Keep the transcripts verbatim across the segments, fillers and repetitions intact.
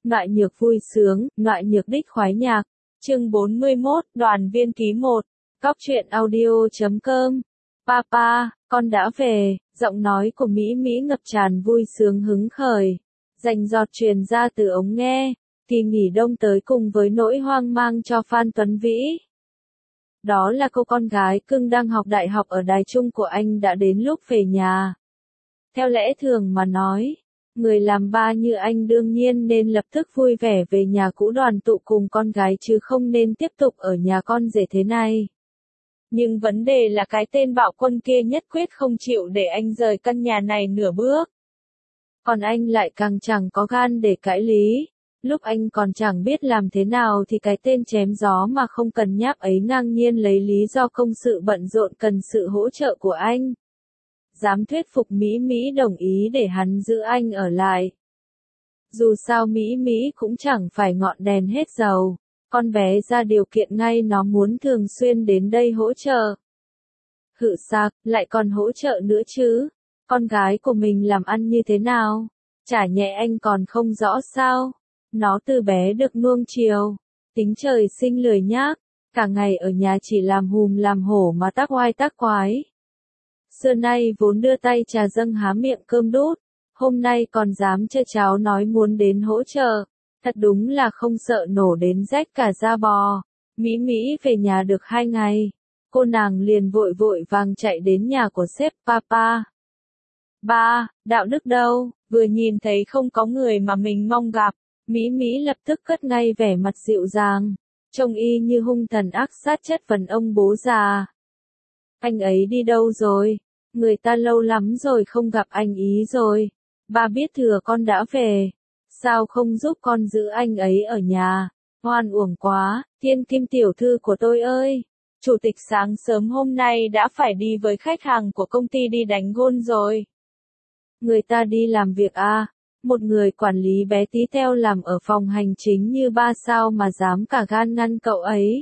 Loại nhược vui sướng, loại nhược đích khoái nhạc. Chương bốn mươi mốt, đoàn viên ký một. Cóc truyện audio chấm com. Papa, con đã về, giọng nói của Mỹ Mỹ ngập tràn vui sướng hứng khởi. Rành rọt truyền ra từ ống nghe. Kỳ nghỉ đông tới cùng với nỗi hoang mang cho Phan Tuấn Vĩ. Đó là cô con gái cưng đang học đại học ở Đài Trung của anh đã đến lúc về nhà. Theo lẽ thường mà nói, người làm ba như anh đương nhiên nên lập tức vui vẻ về nhà cũ đoàn tụ cùng con gái chứ không nên tiếp tục ở nhà con rể thế này. Nhưng vấn đề là cái tên bạo quân kia nhất quyết không chịu để anh rời căn nhà này nửa bước. Còn anh lại càng chẳng có gan để cãi lý. Lúc anh còn chẳng biết làm thế nào thì cái tên chém gió mà không cần nháp ấy ngang nhiên lấy lý do công sự bận rộn cần sự hỗ trợ của anh. Dám thuyết phục Mỹ Mỹ đồng ý để hắn giữ anh ở lại. Dù sao Mỹ Mỹ cũng chẳng phải ngọn đèn hết dầu. Con bé ra điều kiện ngay nó muốn thường xuyên đến đây hỗ trợ. Hự sạc, lại còn hỗ trợ nữa chứ. Con gái của mình làm ăn như thế nào? Chả nhẹ anh còn không rõ sao? Nó từ bé được nuông chiều. Tính trời sinh lười nhác. Cả ngày ở nhà chỉ làm hùm làm hổ mà tác oai tác quái. Xưa nay vốn đưa tay trà dâng há miệng cơm đút. Hôm nay còn dám chơi cháo nói muốn đến hỗ trợ. Thật đúng là không sợ nổ đến rách cả da bò. Mỹ Mỹ về nhà được hai ngày. Cô nàng liền vội vội vàng chạy đến nhà của sếp Papa. Ba, Đạo Đức đâu? Vừa nhìn thấy không có người mà mình mong gặp. Mỹ Mỹ lập tức cất ngay vẻ mặt dịu dàng. Trông y như hung thần ác sát chất vấn ông bố già. Anh ấy đi đâu rồi? Người ta lâu lắm rồi không gặp anh ý rồi. Ba biết thừa con đã về. Sao không giúp con giữ anh ấy ở nhà? Hoan uổng quá, Thiên Kim tiểu thư của tôi ơi. Chủ tịch sáng sớm hôm nay đã phải đi với khách hàng của công ty đi đánh gôn rồi. Người ta đi làm việc à? Một người quản lý bé tí teo làm ở phòng hành chính như ba sao mà dám cả gan ngăn cậu ấy.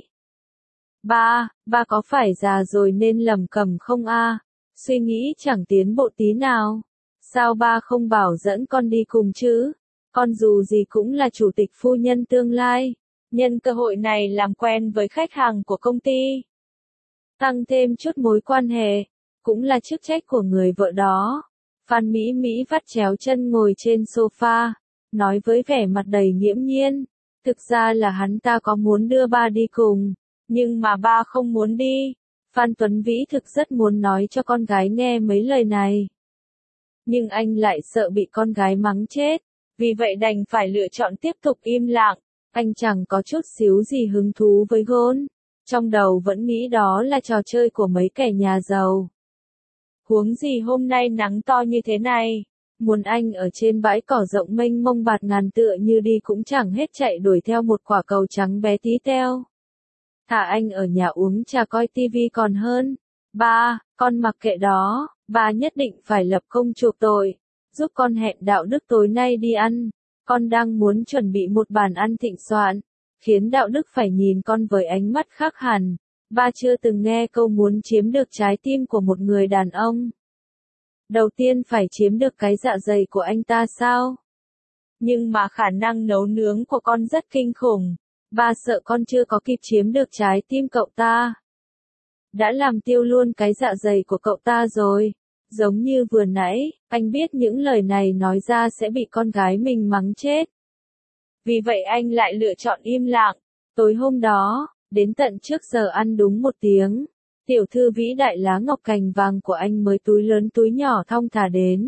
Ba, ba có phải già rồi nên lầm cầm không a? Suy nghĩ chẳng tiến bộ tí nào. Sao ba không bảo dẫn con đi cùng chứ? Con dù gì cũng là chủ tịch phu nhân tương lai. Nhân cơ hội này làm quen với khách hàng của công ty. Tăng thêm chút mối quan hệ. Cũng là chức trách của người vợ đó. Phan Mỹ Mỹ vắt chéo chân ngồi trên sofa. Nói với vẻ mặt đầy nghiễm nhiên. Thực ra là hắn ta có muốn đưa ba đi cùng. Nhưng mà ba không muốn đi. Phan Tuấn Vĩ thực rất muốn nói cho con gái nghe mấy lời này. Nhưng anh lại sợ bị con gái mắng chết. Vì vậy đành phải lựa chọn tiếp tục im lặng. Anh chẳng có chút xíu gì hứng thú với gôn. Trong đầu vẫn nghĩ đó là trò chơi của mấy kẻ nhà giàu. Huống gì hôm nay nắng to như thế này. Muốn anh ở trên bãi cỏ rộng mênh mông bạt ngàn tựa như đi cũng chẳng hết chạy đuổi theo một quả cầu trắng bé tí teo. Thả anh ở nhà uống trà coi tivi còn hơn. Ba, con mặc kệ đó, ba nhất định phải lập công chuộc tội. Giúp con hẹn Đạo Đức tối nay đi ăn. Con đang muốn chuẩn bị một bàn ăn thịnh soạn. Khiến Đạo Đức phải nhìn con với ánh mắt khác hẳn. Ba chưa từng nghe câu muốn chiếm được trái tim của một người đàn ông. Đầu tiên phải chiếm được cái dạ dày của anh ta sao? Nhưng mà khả năng nấu nướng của con rất kinh khủng. Ba sợ con chưa có kịp chiếm được trái tim cậu ta. Đã làm tiêu luôn cái dạ dày của cậu ta rồi. Giống như vừa nãy, anh biết những lời này nói ra sẽ bị con gái mình mắng chết. Vì vậy anh lại lựa chọn im lặng. Tối hôm đó, đến tận trước giờ ăn đúng một tiếng, tiểu thư vĩ đại lá ngọc cành vàng của anh mới túi lớn túi nhỏ thong thả đến.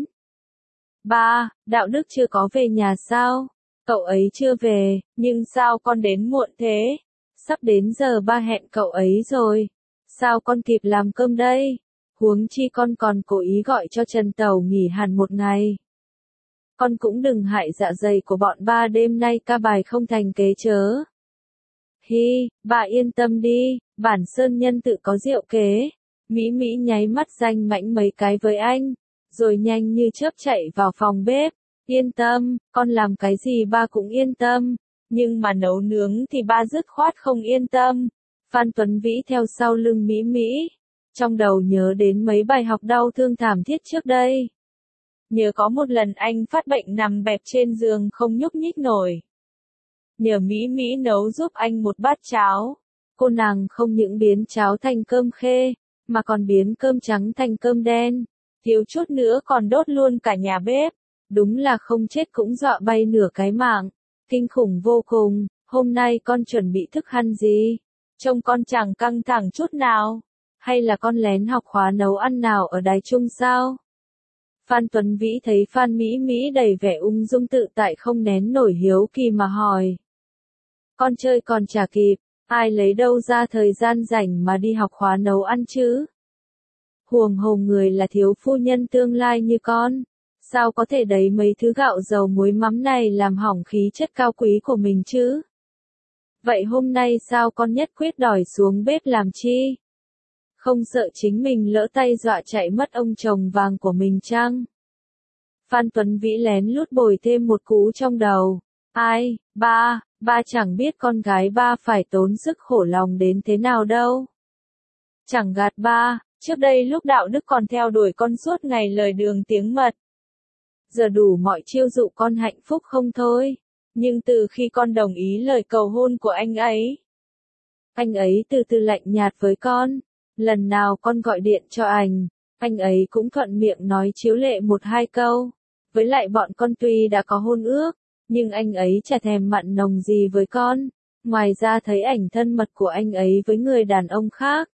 Ba, Đạo Đức chưa có về nhà sao? Cậu ấy chưa về, nhưng sao con đến muộn thế? Sắp đến giờ ba hẹn cậu ấy rồi. Sao con kịp làm cơm đây? Huống chi con còn cố ý gọi cho Trần Tẩu nghỉ hẳn một ngày. Con cũng đừng hại dạ dày của bọn ba đêm nay ca bài không thành kế chớ. Hi, bà yên tâm đi, bản sơn nhân tự có diệu kế. Mỹ Mỹ nháy mắt danh mãnh mấy cái với anh, rồi nhanh như chớp chạy vào phòng bếp. Yên tâm, con làm cái gì ba cũng yên tâm, nhưng mà nấu nướng thì ba dứt khoát không yên tâm. Phan Tuấn Vĩ theo sau lưng Mỹ Mỹ, trong đầu nhớ đến mấy bài học đau thương thảm thiết trước đây. Nhớ có một lần anh phát bệnh nằm bẹp trên giường không nhúc nhích nổi. nhờ Mỹ Mỹ nấu giúp anh một bát cháo. Cô nàng không những biến cháo thành cơm khê, mà còn biến cơm trắng thành cơm đen, thiếu chút nữa còn đốt luôn cả nhà bếp. Đúng là không chết cũng dọa bay nửa cái mạng, kinh khủng vô cùng. Hôm nay con chuẩn bị thức ăn gì? Trông con chẳng căng thẳng chút nào. Hay là con lén học khóa nấu ăn nào ở Đài Trung sao? Phan Tuấn Vĩ thấy Phan Mỹ Mỹ đầy vẻ ung dung tự tại không nén nổi hiếu kỳ mà hỏi. Con chơi còn chả kịp, ai lấy đâu ra thời gian rảnh mà đi học khóa nấu ăn chứ? Huồng hồ người là thiếu phu nhân tương lai như con, sao có thể đấy mấy thứ gạo dầu muối mắm này làm hỏng khí chất cao quý của mình chứ? Vậy hôm nay sao con nhất quyết đòi xuống bếp làm chi? Không sợ chính mình lỡ tay dọa chạy mất ông chồng vàng của mình chăng? Phan Tuấn Vĩ lén lút bồi thêm một cú trong đầu. Ai, ba, ba chẳng biết con gái ba phải tốn sức khổ lòng đến thế nào đâu. Chẳng gạt ba, trước đây lúc đạo đức còn theo đuổi con suốt ngày lời đường tiếng mật. Giờ đủ mọi chiêu dụ con hạnh phúc không thôi. Nhưng từ khi con đồng ý lời cầu hôn của anh ấy, anh ấy từ từ lạnh nhạt với con. Lần nào con gọi điện cho anh, anh ấy cũng thuận miệng nói chiếu lệ một hai câu. Với lại bọn con tuy đã có hôn ước, nhưng anh ấy chả thèm mặn nồng gì với con. Ngoài ra thấy ảnh thân mật của anh ấy với người đàn ông khác,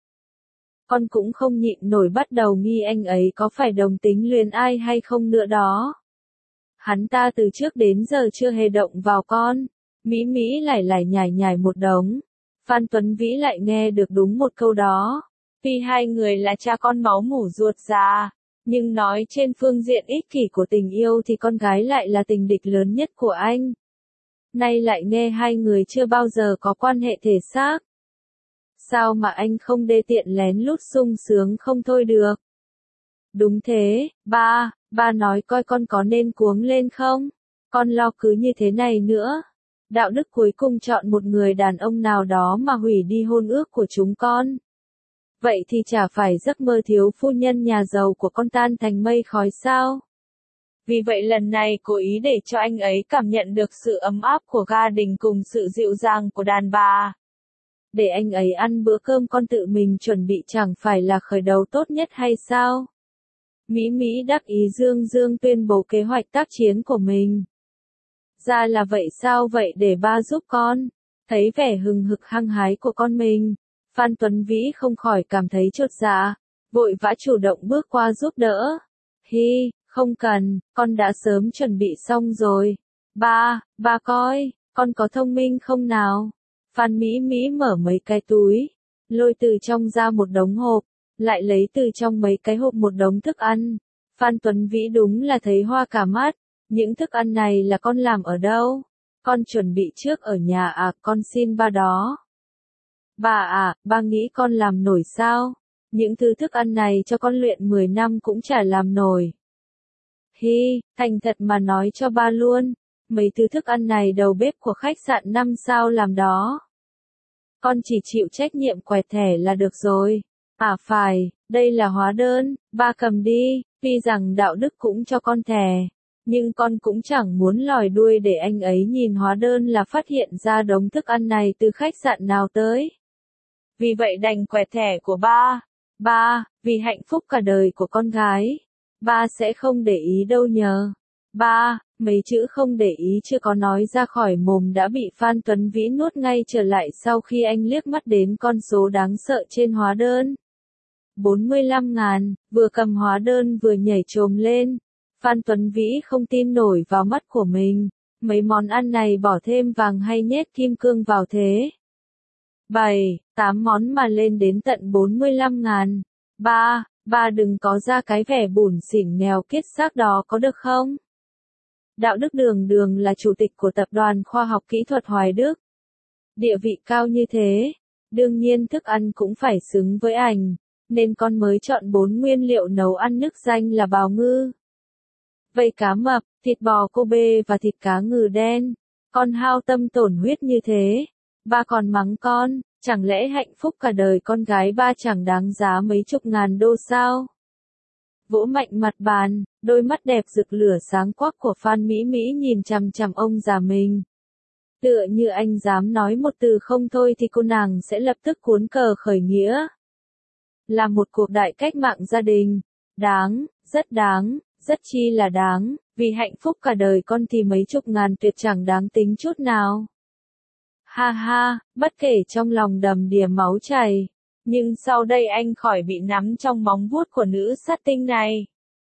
con cũng không nhịn nổi bắt đầu nghi anh ấy có phải đồng tính luyến ai hay không nữa đó. Hắn ta từ trước đến giờ chưa hề động vào con. Mỹ Mỹ lải lải nhải nhải một đống. Phan Tuấn Vĩ lại nghe được đúng một câu đó. Tuy hai người là cha con máu mủ ruột già, nhưng nói trên phương diện ích kỷ của tình yêu thì con gái lại là tình địch lớn nhất của anh. Nay lại nghe hai người chưa bao giờ có quan hệ thể xác. Sao mà anh không đê tiện lén lút sung sướng không thôi được? Đúng thế, ba, ba nói coi con có nên cuống lên không? Con lo cứ như thế này nữa. Đạo đức cuối cùng chọn một người đàn ông nào đó mà hủy đi hôn ước của chúng con. Vậy thì chả phải giấc mơ thiếu phu nhân nhà giàu của con tan thành mây khói sao? Vì vậy lần này cố ý để cho anh ấy cảm nhận được sự ấm áp của gia đình cùng sự dịu dàng của đàn bà. Để anh ấy ăn bữa cơm con tự mình chuẩn bị chẳng phải là khởi đầu tốt nhất hay sao? Mỹ Mỹ đắc ý dương dương tuyên bố kế hoạch tác chiến của mình. Ra là vậy sao vậy để ba giúp con. Thấy vẻ hừng hực hăng hái của con mình, Phan Tuấn Vĩ không khỏi cảm thấy chột dạ, vội vã chủ động bước qua giúp đỡ. Hi, không cần, con đã sớm chuẩn bị xong rồi. Ba, ba coi, con có thông minh không nào? Phan Mỹ Mỹ mở mấy cái túi, lôi từ trong ra một đống hộp, lại lấy từ trong mấy cái hộp một đống thức ăn. Phan Tuấn Vĩ đúng là thấy hoa cả mắt, những thức ăn này là con làm ở đâu? Con chuẩn bị trước ở nhà à, con xin ba đó. Bà à, ba nghĩ con làm nổi sao? Những thứ thức ăn này cho con luyện mười năm cũng chả làm nổi. Hi, thành thật mà nói cho ba luôn, mấy thứ thức ăn này đầu bếp của khách sạn năm sao làm đó. Con chỉ chịu trách nhiệm quẹt thẻ là được rồi. À phải, đây là hóa đơn, ba cầm đi, tuy rằng đạo đức cũng cho con thẻ, nhưng con cũng chẳng muốn lòi đuôi để anh ấy nhìn hóa đơn là phát hiện ra đống thức ăn này từ khách sạn nào tới. Vì vậy đành quẹt thẻ của ba. Ba, vì hạnh phúc cả đời của con gái, ba sẽ không để ý đâu nhờ. Ba, mấy chữ không để ý chưa có nói ra khỏi mồm đã bị Phan Tuấn Vĩ nuốt ngay trở lại sau khi anh liếc mắt đến con số đáng sợ trên hóa đơn. bốn mươi lăm ngàn, vừa cầm hóa đơn vừa nhảy chồm lên. Phan Tuấn Vĩ không tin nổi vào mắt của mình, mấy món ăn này bỏ thêm vàng hay nhét kim cương vào thế? bảy, tám món mà lên đến tận bốn mươi lăm ngàn. Ba, ba đừng có ra cái vẻ bủn xỉn nghèo kiết xác đó có được không? Đạo đức đường đường là chủ tịch của tập đoàn khoa học kỹ thuật Hoài Đức. Địa vị cao như thế, đương nhiên thức ăn cũng phải xứng với ảnh, nên con mới chọn bốn nguyên liệu nấu ăn nức danh là bào ngư, vây cá mập, thịt bò Kobe và thịt cá ngừ đen. Con hao tâm tổn huyết như thế, ba còn mắng con, chẳng lẽ hạnh phúc cả đời con gái ba chẳng đáng giá mấy chục ngàn đô sao? Vỗ mạnh mặt bàn, đôi mắt đẹp rực lửa sáng quắc của Phan Mỹ Mỹ nhìn chằm chằm ông già mình. Tựa như anh dám nói một từ không thôi thì cô nàng sẽ lập tức cuốn cờ khởi nghĩa. Là một cuộc đại cách mạng gia đình. Đáng, rất đáng, rất chi là đáng, vì hạnh phúc cả đời con thì mấy chục ngàn tuyệt chẳng đáng tính chút nào. Ha ha, bất kể trong lòng đầm đìa máu chảy, nhưng sau đây anh khỏi bị nắm trong móng vuốt của nữ sát tinh này.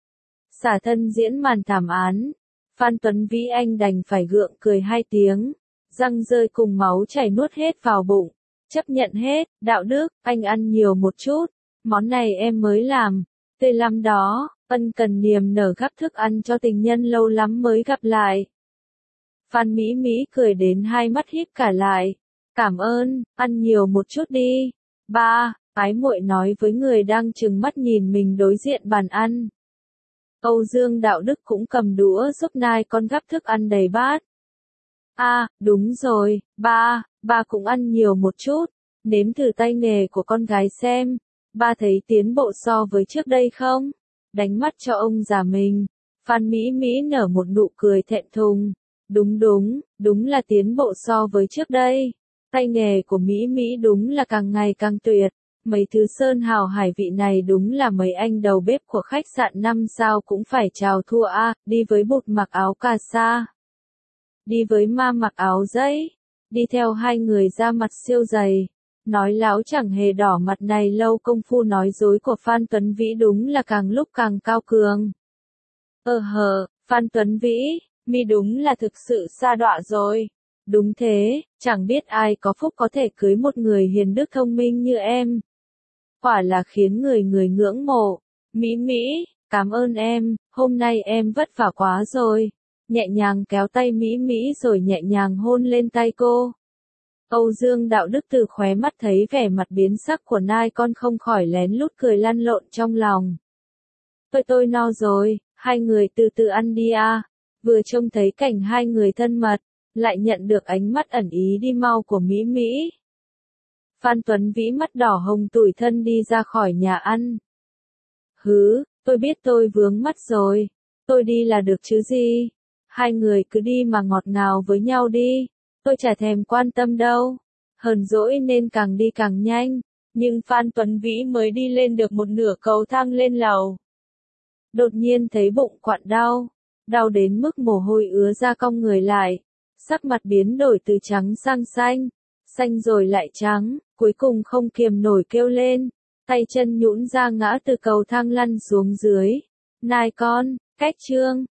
Xả thân diễn màn thảm án, Phan Tuấn Vĩ anh đành phải gượng cười hai tiếng, răng rơi cùng máu chảy nuốt hết vào bụng, chấp nhận hết, đạo đức, anh ăn nhiều một chút, món này em mới làm, tươi lắm đó, ân cần niềm nở gắp thức ăn cho tình nhân lâu lắm mới gặp lại. Phan Mỹ Mỹ cười đến hai mắt híp cả lại, cảm ơn, ăn nhiều một chút đi. Ba, ái muội nói với người đang trừng mắt nhìn mình đối diện bàn ăn. Âu Dương Đạo Đức cũng cầm đũa giúp nai con gắp thức ăn đầy bát. A, à, đúng rồi, ba, ba cũng ăn nhiều một chút, nếm thử tay nghề của con gái xem, ba thấy tiến bộ so với trước đây không? Đánh mắt cho ông già mình, Phan Mỹ Mỹ nở một nụ cười thẹn thùng. Đúng đúng, đúng là tiến bộ so với trước đây. Tay nghề của Mỹ Mỹ đúng là càng ngày càng tuyệt. Mấy thứ sơn hào hải vị này đúng là mấy anh đầu bếp của khách sạn năm sao cũng phải chào thua a. À, đi với bụt mặc áo cà sa, đi với ma mặc áo giấy, đi theo hai người da mặt siêu dày, nói láo chẳng hề đỏ mặt này lâu công phu nói dối của Phan Tuấn Vĩ đúng là càng lúc càng cao cường. Ờ hờ, Phan Tuấn Vĩ, mi đúng là thực sự sa đọa rồi. Đúng thế, chẳng biết ai có phúc có thể cưới một người hiền đức thông minh như em. Quả là khiến người người ngưỡng mộ. Mỹ Mỹ, cảm ơn em, hôm nay em vất vả quá rồi. Nhẹ nhàng kéo tay Mỹ Mỹ rồi nhẹ nhàng hôn lên tay cô. Âu Dương Đạo Đức từ khóe mắt thấy vẻ mặt biến sắc của nai con không khỏi lén lút cười lăn lộn trong lòng. Tôi tôi no rồi, hai người từ từ ăn đi à. Vừa trông thấy cảnh hai người thân mật, lại nhận được ánh mắt ẩn ý đi mau của Mỹ Mỹ. Phan Tuấn Vĩ mắt đỏ hồng tủi thân đi ra khỏi nhà ăn. Hứ, tôi biết tôi vướng mắt rồi, tôi đi là được chứ gì. Hai người cứ đi mà ngọt ngào với nhau đi, tôi chả thèm quan tâm đâu. Hờn dỗi nên càng đi càng nhanh, nhưng Phan Tuấn Vĩ mới đi lên được một nửa cầu thang lên lầu. Đột nhiên thấy bụng quặn đau. Đau đến mức mồ hôi ứa ra cong người lại, sắc mặt biến đổi từ trắng sang xanh, xanh rồi lại trắng, cuối cùng không kiềm nổi kêu lên, tay chân nhũn ra ngã từ cầu thang lăn xuống dưới. Nai con, cách trương,